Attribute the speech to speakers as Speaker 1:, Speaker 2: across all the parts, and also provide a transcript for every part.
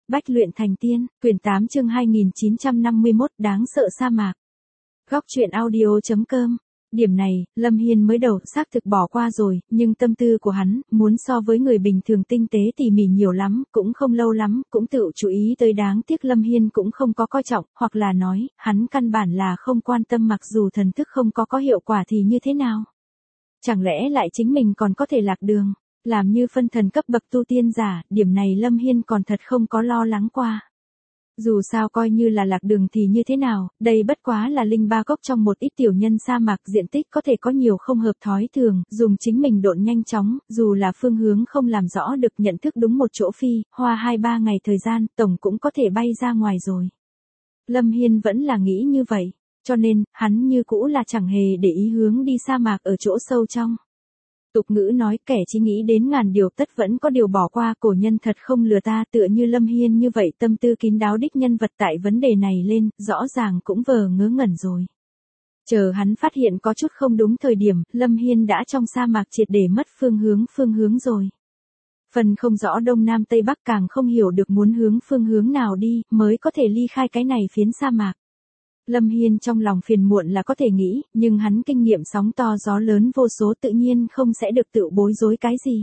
Speaker 1: Bách luyện thành tiên, quyển 8 chương 2951 đáng sợ sa mạc. Góc truyện audio.com. Điểm này, Lâm Hiên mới đầu xác thực bỏ qua rồi, nhưng tâm tư của hắn, muốn so với người bình thường tinh tế tỉ mỉ nhiều lắm, cũng không lâu lắm, cũng tự chú ý tới đáng tiếc Lâm Hiên cũng không có coi trọng, hoặc là nói, hắn căn bản là không quan tâm mặc dù thần thức không có hiệu quả thì như thế nào. Chẳng lẽ lại chính mình còn có thể lạc đường, làm như phân thần cấp bậc tu tiên giả, điểm này Lâm Hiên còn thật không có lo lắng qua. Dù sao coi như là lạc đường thì như thế nào, đây bất quá là linh ba cốc trong một ít tiểu nhân sa mạc, diện tích có thể có nhiều không hợp thói thường, dùng chính mình độn nhanh chóng, dù là phương hướng không làm rõ được nhận thức đúng một chỗ phi, hoa 2-3 ngày thời gian, tổng cũng có thể bay ra ngoài rồi. Lâm Hiên vẫn là nghĩ như vậy, cho nên, hắn như cũ là chẳng hề để ý hướng đi sa mạc ở chỗ sâu trong. Tục ngữ nói kẻ chỉ nghĩ đến ngàn điều tất vẫn có điều bỏ qua, cổ nhân thật không lừa ta, tựa như Lâm Hiên như vậy tâm tư kín đáo đích nhân vật tại vấn đề này lên, rõ ràng cũng vờ ngớ ngẩn rồi. Chờ hắn phát hiện có chút không đúng thời điểm, Lâm Hiên đã trong sa mạc triệt để mất phương hướng rồi. Phần không rõ đông nam tây bắc, càng không hiểu được muốn hướng phương hướng nào đi, mới có thể ly khai cái này phiến sa mạc. Lâm Hiên trong lòng phiền muộn là có thể nghĩ, nhưng hắn kinh nghiệm sóng to gió lớn vô số tự nhiên không sẽ được tự bối rối cái gì.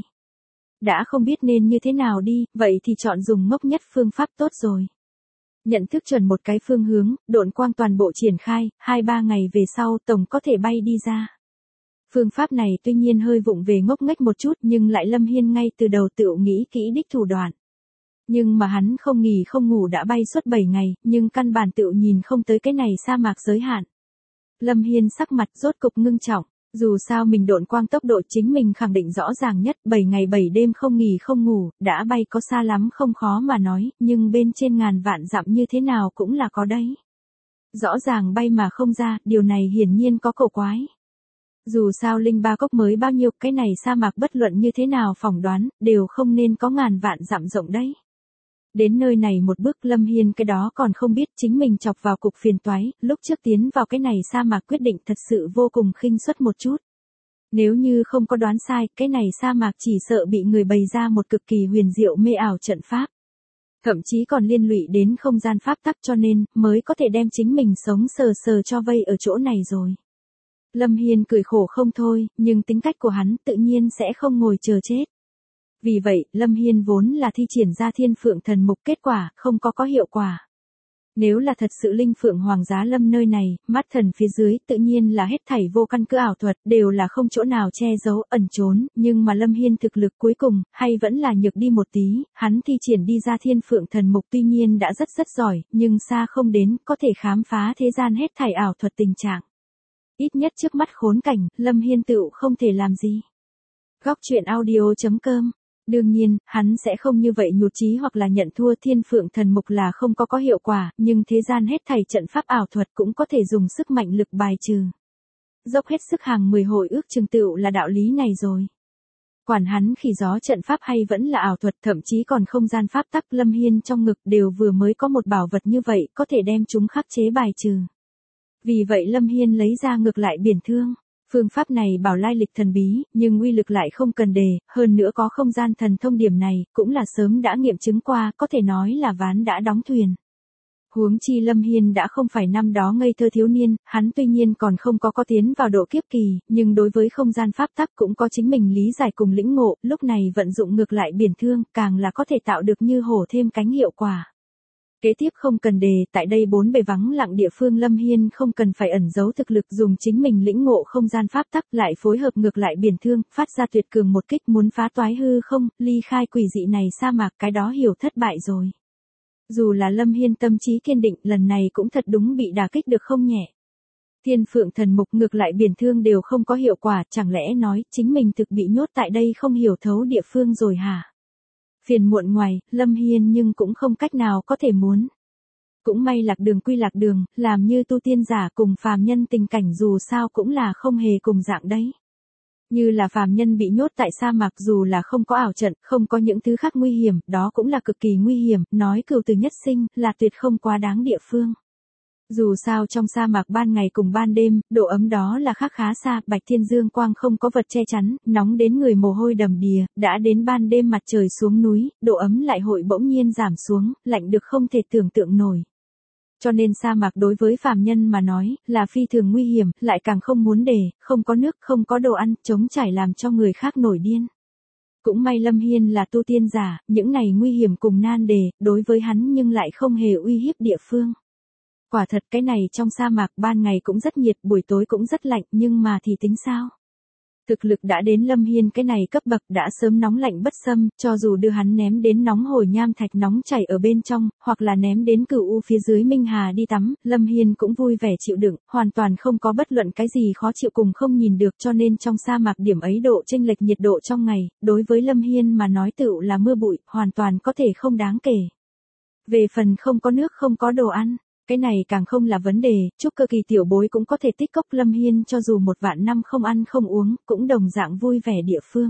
Speaker 1: Đã không biết nên như thế nào đi, vậy thì chọn dùng ngốc nhất phương pháp tốt rồi. Nhận thức chuẩn một cái phương hướng, độn quang toàn bộ triển khai, 2-3 ngày về sau tổng có thể bay đi ra. Phương pháp này tuy nhiên hơi vụng về ngốc nghếch một chút, nhưng lại Lâm Hiên ngay từ đầu tự nghĩ kỹ đích thủ đoạn. Nhưng mà hắn không nghỉ không ngủ đã bay suốt 7 ngày, nhưng căn bản tự nhìn không tới cái này sa mạc giới hạn. Lâm Hiên sắc mặt rốt cục ngưng trọng, dù sao mình độn quang tốc độ chính mình khẳng định rõ ràng nhất, 7 ngày 7 đêm không nghỉ không ngủ, đã bay có xa lắm không khó mà nói, nhưng bên trên ngàn vạn dặm như thế nào cũng là có đấy. Rõ ràng bay mà không ra, điều này hiển nhiên có cổ quái. Dù sao linh ba cốc mới bao nhiêu, cái này sa mạc bất luận như thế nào phỏng đoán, đều không nên có ngàn vạn dặm rộng đấy. Đến nơi này một bước Lâm Hiên cái đó còn không biết chính mình chọc vào cục phiền toái, lúc trước tiến vào cái này sa mạc quyết định thật sự vô cùng khinh suất một chút. Nếu như không có đoán sai, cái này sa mạc chỉ sợ bị người bày ra một cực kỳ huyền diệu mê ảo trận pháp. Thậm chí còn liên lụy đến không gian pháp tắc, cho nên, mới có thể đem chính mình sống sờ cho vây ở chỗ này rồi. Lâm Hiên cười khổ không thôi, nhưng tính cách của hắn tự nhiên sẽ không ngồi chờ chết. Vì vậy, Lâm Hiên vốn là thi triển ra thiên phượng thần mục, kết quả, không có hiệu quả. Nếu là thật sự linh phượng hoàng giá lâm nơi này, mắt thần phía dưới tự nhiên là hết thảy vô căn cứ ảo thuật, đều là không chỗ nào che giấu, ẩn trốn, nhưng mà Lâm Hiên thực lực cuối cùng, hay vẫn là nhược đi một tí, hắn thi triển đi ra thiên phượng thần mục tuy nhiên đã rất giỏi, nhưng xa không đến, có thể khám phá thế gian hết thảy ảo thuật tình trạng. Ít nhất trước mắt khốn cảnh, Lâm Hiên tựu không thể làm gì. Góc truyện audio.com. Đương nhiên, hắn sẽ không như vậy nhụt chí hoặc là nhận thua, thiên phượng thần mục là không có hiệu quả, nhưng thế gian hết thảy trận pháp ảo thuật cũng có thể dùng sức mạnh lực bài trừ. Dốc hết sức hàng 10 hồi ước chừng tựu là đạo lý này rồi. Quản hắn khỉ gió trận pháp hay vẫn là ảo thuật, thậm chí còn không gian pháp tắc, Lâm Hiên trong ngực đều vừa mới có một bảo vật như vậy, có thể đem chúng khắc chế bài trừ. Vì vậy Lâm Hiên lấy ra ngược lại biển thương. Phương pháp này bảo lai lịch thần bí, nhưng uy lực lại không cần đề, hơn nữa có không gian thần thông, điểm này, cũng là sớm đã nghiệm chứng qua, có thể nói là ván đã đóng thuyền. Huống chi Lâm Hiên đã không phải năm đó ngây thơ thiếu niên, hắn tuy nhiên còn không có tiến vào độ kiếp kỳ, nhưng đối với không gian pháp tắc cũng có chính mình lý giải cùng lĩnh ngộ, lúc này vận dụng ngược lại biển thương, càng là có thể tạo được như hổ thêm cánh hiệu quả. Kế tiếp không cần đề, tại đây 4 bề vắng lặng địa phương Lâm Hiên không cần phải ẩn giấu thực lực, dùng chính mình lĩnh ngộ không gian pháp tắc, lại phối hợp ngược lại biển thương, phát ra tuyệt cường một kích, muốn phá toái hư không, ly khai quỷ dị này sa mạc, cái đó hiểu thất bại rồi. Dù là Lâm Hiên tâm trí kiên định, lần này cũng thật đúng bị đả kích được không nhẹ. Thiên phượng thần mục ngược lại biển thương đều không có hiệu quả, chẳng lẽ nói chính mình thực bị nhốt tại đây không hiểu thấu địa phương rồi hả? Phiền muộn ngoài, Lâm Hiên nhưng cũng không cách nào có thể muốn. Cũng may lạc đường quy lạc đường, làm như tu tiên giả cùng phàm nhân tình cảnh dù sao cũng là không hề cùng dạng đấy. Như là phàm nhân bị nhốt tại sa mạc, dù là không có ảo trận, không có những thứ khác nguy hiểm, đó cũng là cực kỳ nguy hiểm, nói cửu tử nhất sinh, là tuyệt không quá đáng địa phương. Dù sao trong sa mạc ban ngày cùng ban đêm, độ ấm đó là khác khá xa, bạch thiên dương quang không có vật che chắn, nóng đến người mồ hôi đầm đìa, đã đến ban đêm mặt trời xuống núi, độ ấm lại hội bỗng nhiên giảm xuống, lạnh được không thể tưởng tượng nổi. Cho nên sa mạc đối với phàm nhân mà nói, là phi thường nguy hiểm, lại càng không muốn để, không có nước, không có đồ ăn, trống trải làm cho người khác nổi điên. Cũng may Lâm Hiên là tu tiên giả, những ngày nguy hiểm cùng nan đề, đối với hắn nhưng lại không hề uy hiếp địa phương. Quả thật cái này trong sa mạc ban ngày cũng rất nhiệt, buổi tối cũng rất lạnh, nhưng mà thì tính sao? Thực lực đã đến Lâm Hiên cái này cấp bậc đã sớm nóng lạnh bất xâm, cho dù đưa hắn ném đến nóng hổi nham thạch nóng chảy ở bên trong, hoặc là ném đến Cửu U phía dưới Minh Hà đi tắm, Lâm Hiên cũng vui vẻ chịu đựng, hoàn toàn không có bất luận cái gì khó chịu cùng không nhìn được, cho nên trong sa mạc điểm ấy độ chênh lệch nhiệt độ trong ngày, đối với Lâm Hiên mà nói tựu là mưa bụi, hoàn toàn có thể không đáng kể. Về phần không có nước không có đồ ăn, cái này càng không là vấn đề, chúc cơ kỳ tiểu bối cũng có thể tích cốc. Lâm Hiên cho dù 1.000 năm không ăn không uống, cũng đồng dạng vui vẻ địa phương.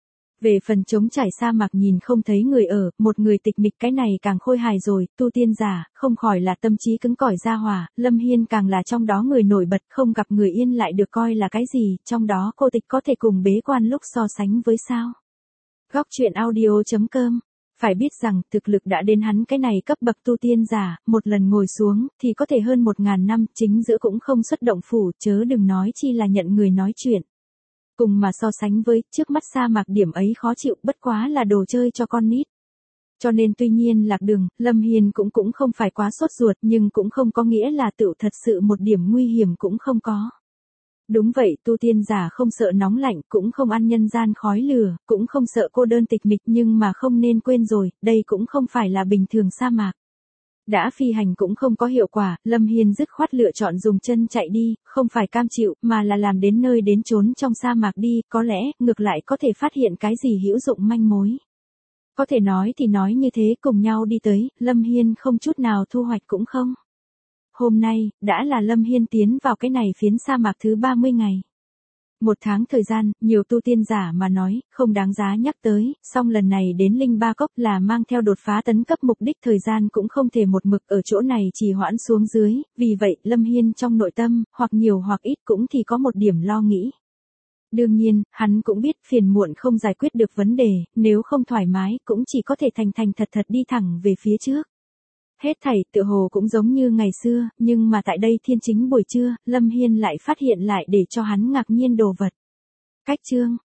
Speaker 1: Về phần trống trải sa mạc nhìn không thấy người ở, một người tịch mịch, cái này càng khôi hài rồi, tu tiên giả, không khỏi là tâm trí cứng cỏi ra hỏa, Lâm Hiên càng là trong đó người nổi bật, không gặp người yên lại được coi là cái gì, trong đó cô tịch có thể cùng bế quan lúc so sánh với sao. Góc truyện audio.com. Phải biết rằng, thực lực đã đến hắn cái này cấp bậc tu tiên giả, một lần ngồi xuống, thì có thể hơn 1.000 năm, chính giữa cũng không xuất động phủ, chớ đừng nói chi là nhận người nói chuyện. Cùng mà so sánh với, trước mắt sa mạc điểm ấy khó chịu, bất quá là đồ chơi cho con nít. Cho nên tuy nhiên lạc đường, Lâm Hiên cũng không phải quá sốt ruột, nhưng cũng không có nghĩa là tự thật sự một điểm nguy hiểm cũng không có. Đúng vậy, tu tiên giả không sợ nóng lạnh, cũng không ăn nhân gian khói lửa, cũng không sợ cô đơn tịch mịch, nhưng mà không nên quên rồi, đây cũng không phải là bình thường sa mạc. Đã phi hành cũng không có hiệu quả, Lâm Hiên dứt khoát lựa chọn dùng chân chạy đi, không phải cam chịu, mà là làm đến nơi đến chốn trong sa mạc đi, có lẽ, ngược lại có thể phát hiện cái gì hữu dụng manh mối. Có thể nói thì nói như thế, cùng nhau đi tới, Lâm Hiên không chút nào thu hoạch cũng không. Hôm nay, đã là Lâm Hiên tiến vào cái này phiến sa mạc thứ 30 ngày. 1 tháng thời gian, nhiều tu tiên giả mà nói, không đáng giá nhắc tới, song lần này đến Linh Ba Cốc là mang theo đột phá tấn cấp, mục đích thời gian cũng không thể một mực ở chỗ này trì hoãn xuống dưới, vì vậy Lâm Hiên trong nội tâm, hoặc nhiều hoặc ít cũng thì có một điểm lo nghĩ. Đương nhiên, hắn cũng biết phiền muộn không giải quyết được vấn đề, nếu không thoải mái cũng chỉ có thể thành thật đi thẳng về phía trước. Hết thảy tựa hồ cũng giống như ngày xưa, nhưng mà tại đây thiên chính buổi trưa, Lâm Hiên lại phát hiện lại để cho hắn ngạc nhiên đồ vật. Cách chương